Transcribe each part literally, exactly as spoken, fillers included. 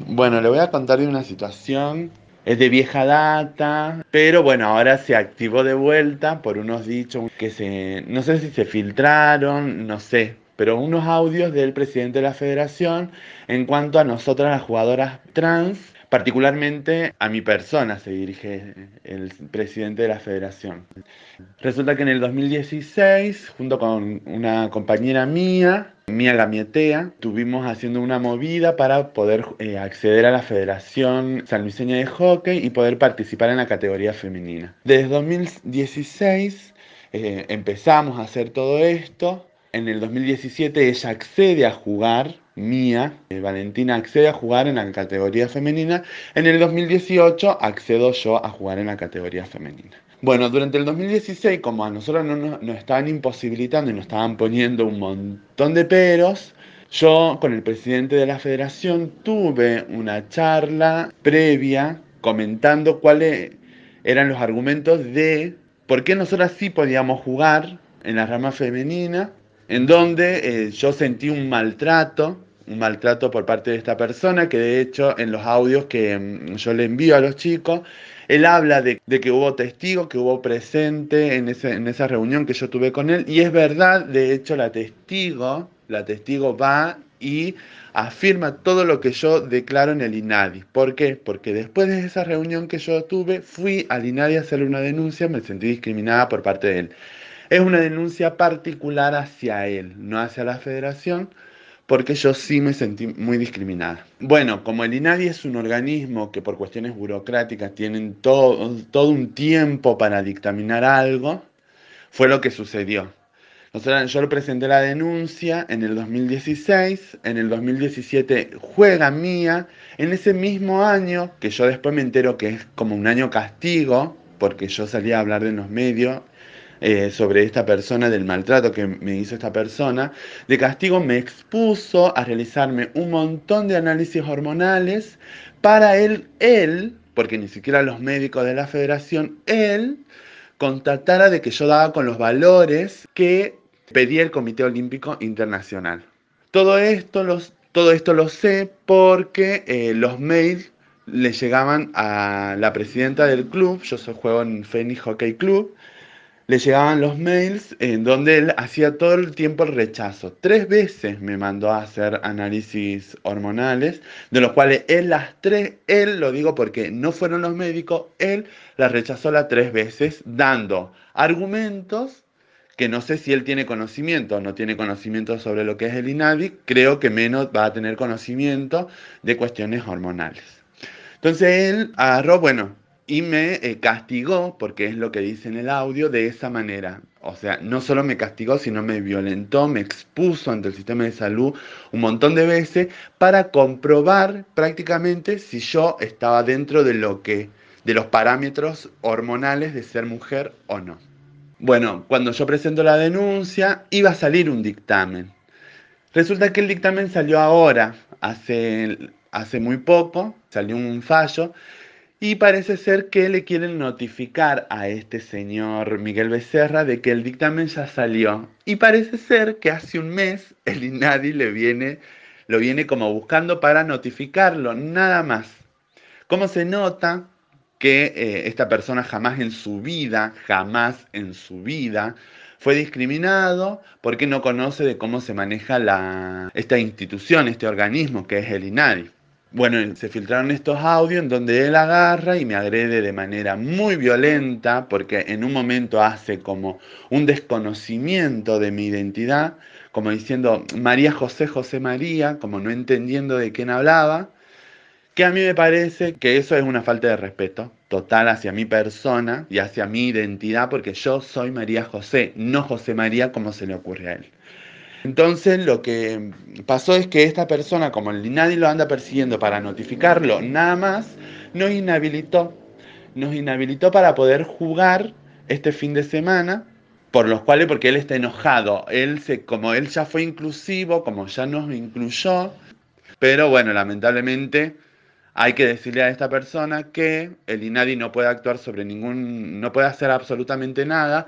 Bueno, le voy a contar de una situación. Es de vieja data, pero bueno, ahora se activó de vuelta por unos dichos que se, no sé si se filtraron, no sé, pero unos audios del presidente de la federación en cuanto a nosotras las jugadoras trans, particularmente a mi persona se dirige el presidente de la federación. Resulta que en el dos mil dieciséis, junto con una compañera mía, Mía Gamietea, estuvimos haciendo una movida para poder eh, acceder a la Federación Sanluiseña de Hockey y poder participar en la categoría femenina. Desde dos mil dieciséis eh, empezamos a hacer todo esto. En el dos mil diecisiete ella accede a jugar, Mía, eh, Valentina accede a jugar en la categoría femenina. En el dos mil dieciocho accedo yo a jugar en la categoría femenina. Bueno, durante el dos mil dieciséis, como a nosotros no nos, nos estaban imposibilitando y nos estaban poniendo un montón de peros, yo con el presidente de la federación tuve una charla previa comentando cuáles eran los argumentos de por qué nosotras sí podíamos jugar en la rama femenina, en donde eh, yo sentí un maltrato, un maltrato por parte de esta persona, que de hecho en los audios que mm, yo le envío a los chicos, él habla de, de que hubo testigos, que hubo presente en, ese, en esa reunión que yo tuve con él, y es verdad, de hecho la testigo, la testigo va y afirma todo lo que yo declaro en el INADI. ¿Por qué? Porque después de esa reunión que yo tuve, fui al INADI a hacerle una denuncia, me sentí discriminada por parte de él. Es una denuncia particular hacia él, no hacia la federación, porque yo sí me sentí muy discriminada. Bueno, como el INADI es un organismo que por cuestiones burocráticas tienen todo, todo un tiempo para dictaminar algo, fue lo que sucedió. Nosotros, yo le presenté la denuncia en el dos mil dieciséis, en el dos mil diecisiete juega Mía, en ese mismo año, que yo después me entero que es como un año castigo, porque yo salí a hablar en los medios eh, sobre esta persona, del maltrato que me hizo esta persona, de castigo me expuso a realizarme un montón de análisis hormonales para él, él, porque ni siquiera los médicos de la federación, él constatara de que yo daba con los valores que pedía el Comité Olímpico Internacional. Todo esto, los, todo esto lo sé porque eh, los mails le llegaban a la presidenta del club, yo soy, juego en Fénix Hockey Club, le llegaban los mails en donde él hacía todo el tiempo el rechazo. Tres veces me mandó a hacer análisis hormonales, de los cuales él las tres, él lo digo porque no fueron los médicos, él las rechazó las tres veces, dando argumentos que no sé si él tiene conocimiento o no tiene conocimiento sobre lo que es el INADI, creo que menos va a tener conocimiento de cuestiones hormonales. Entonces él agarró, bueno, y me eh, castigó, porque es lo que dice en el audio, de esa manera. O sea, no solo me castigó, sino me violentó, me expuso ante el sistema de salud un montón de veces para comprobar prácticamente si yo estaba dentro de lo que, de los parámetros hormonales de ser mujer o no. Bueno, cuando yo presento la denuncia, iba a salir un dictamen. Resulta que el dictamen salió ahora, hace, hace muy poco, salió un fallo, y parece ser que le quieren notificar a este señor Miguel Becerra de que el dictamen ya salió. Y parece ser que hace un mes el INADI le viene, lo viene como buscando para notificarlo, nada más. ¿Cómo se nota que eh, esta persona jamás en su vida, jamás en su vida fue discriminado porque no conoce de cómo se maneja la, esta institución, este organismo que es el INADI? Bueno, se filtraron estos audios en donde él agarra y me agrede de manera muy violenta porque en un momento hace como un desconocimiento de mi identidad, como diciendo María José José María, como no entendiendo de quién hablaba, que a mí me parece que eso es una falta de respeto total hacia mi persona y hacia mi identidad, porque yo soy María José, no José María como se le ocurre a él. Entonces lo que pasó es que esta persona, como nadie lo anda persiguiendo para notificarlo, nada más, nos inhabilitó. Nos inhabilitó para poder jugar este fin de semana, por los cuales, porque él está enojado. Él se, como él ya fue inclusivo, como ya nos incluyó, pero bueno, lamentablemente hay que decirle a esta persona que el INADI no puede actuar sobre ningún, no puede hacer absolutamente nada.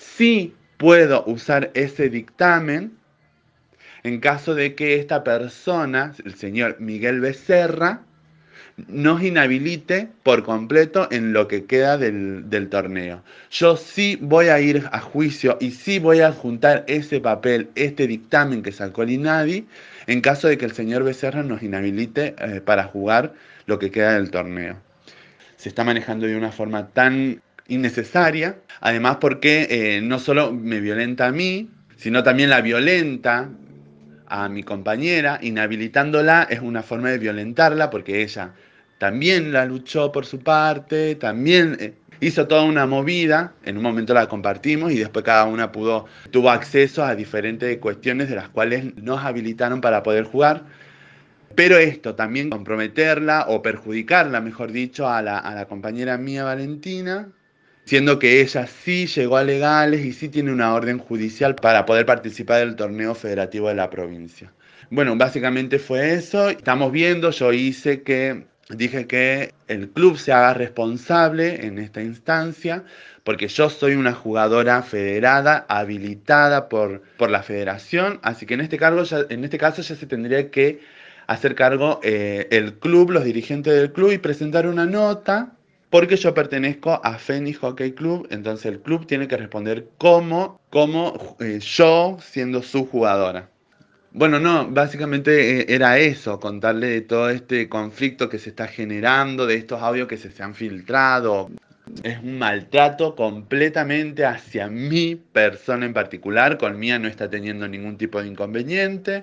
Sí puedo usar ese dictamen en caso de que esta persona, el señor Miguel Becerra, nos inhabilite por completo en lo que queda del, del torneo. Yo sí voy a ir a juicio y sí voy a adjuntar ese papel, este dictamen que sacó el INADI, en caso de que el señor Becerra nos inhabilite eh, para jugar lo que queda del torneo. Se está manejando de una forma tan innecesaria, además porque eh, no solo me violenta a mí, sino también la violenta a mi compañera. Inhabilitándola es una forma de violentarla porque ella también la luchó por su parte, también eh, hizo toda una movida, en un momento la compartimos y después cada una pudo, tuvo acceso a diferentes cuestiones de las cuales nos habilitaron para poder jugar. Pero esto también comprometerla o perjudicarla, mejor dicho, a la, a la compañera mía Valentina, siendo que ella sí llegó a legales y sí tiene una orden judicial para poder participar del torneo federativo de la provincia. Bueno, básicamente fue eso. Estamos viendo, yo hice que, dije que el club se haga responsable en esta instancia, porque yo soy una jugadora federada, habilitada por, por la federación, así que en este, cargo ya, en este caso ya se tendría que hacer cargo eh, el club, los dirigentes del club y presentar una nota porque yo pertenezco a Fénix Hockey Club, entonces el club tiene que responder como, como eh, yo siendo su jugadora. Bueno, no, básicamente eh, era eso, contarle de todo este conflicto que se está generando, de estos audios que se, se han filtrado. Es un maltrato completamente hacia mi persona en particular, con Mía no está teniendo ningún tipo de inconveniente.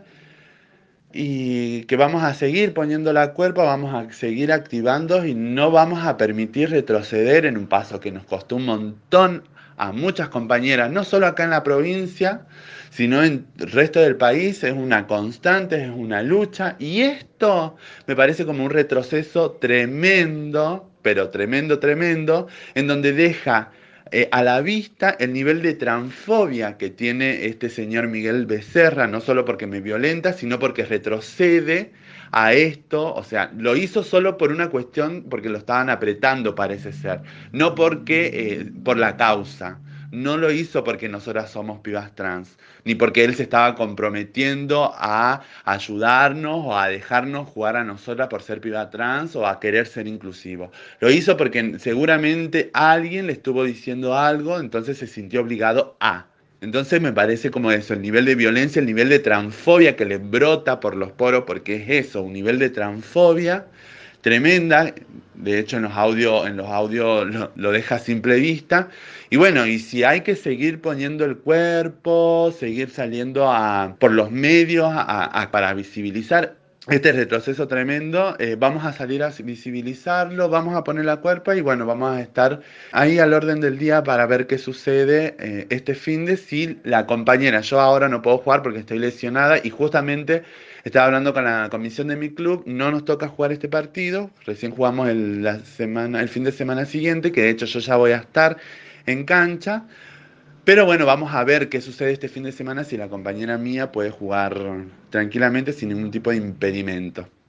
Y que vamos a seguir poniendo la cuerpa, vamos a seguir activando y no vamos a permitir retroceder en un paso que nos costó un montón a muchas compañeras, no solo acá en la provincia, sino en el resto del país. Es una constante, es una lucha y esto me parece como un retroceso tremendo, pero tremendo, tremendo, en donde deja eh, a la vista el nivel de transfobia que tiene este señor Miguel Becerra, no solo porque me violenta, sino porque retrocede a esto, o sea, lo hizo solo por una cuestión, porque lo estaban apretando parece ser, no porque, eh, por la causa. No lo hizo porque nosotras somos pibas trans, ni porque él se estaba comprometiendo a ayudarnos o a dejarnos jugar a nosotras por ser piba trans o a querer ser inclusivo. Lo hizo porque seguramente alguien le estuvo diciendo algo, entonces se sintió obligado a. Entonces me parece como eso, el nivel de violencia, el nivel de transfobia que le brota por los poros, porque es eso, un nivel de transfobia tremenda. De hecho, en los audios, en los audios lo, lo deja a simple vista. Y bueno, y si hay que seguir poniendo el cuerpo, seguir saliendo a, por los medios a, a, para visibilizar este retroceso tremendo, eh, vamos a salir a visibilizarlo, vamos a poner la cuerpa y bueno, vamos a estar ahí al orden del día para ver qué sucede eh, este fin de si la compañera, yo ahora no puedo jugar porque estoy lesionada y justamente estaba hablando con la comisión de mi club, no nos toca jugar este partido, recién jugamos el, la semana, el fin de semana siguiente, que de hecho yo ya voy a estar en cancha, pero bueno, vamos a ver qué sucede este fin de semana si la compañera mía puede jugar tranquilamente sin ningún tipo de impedimento.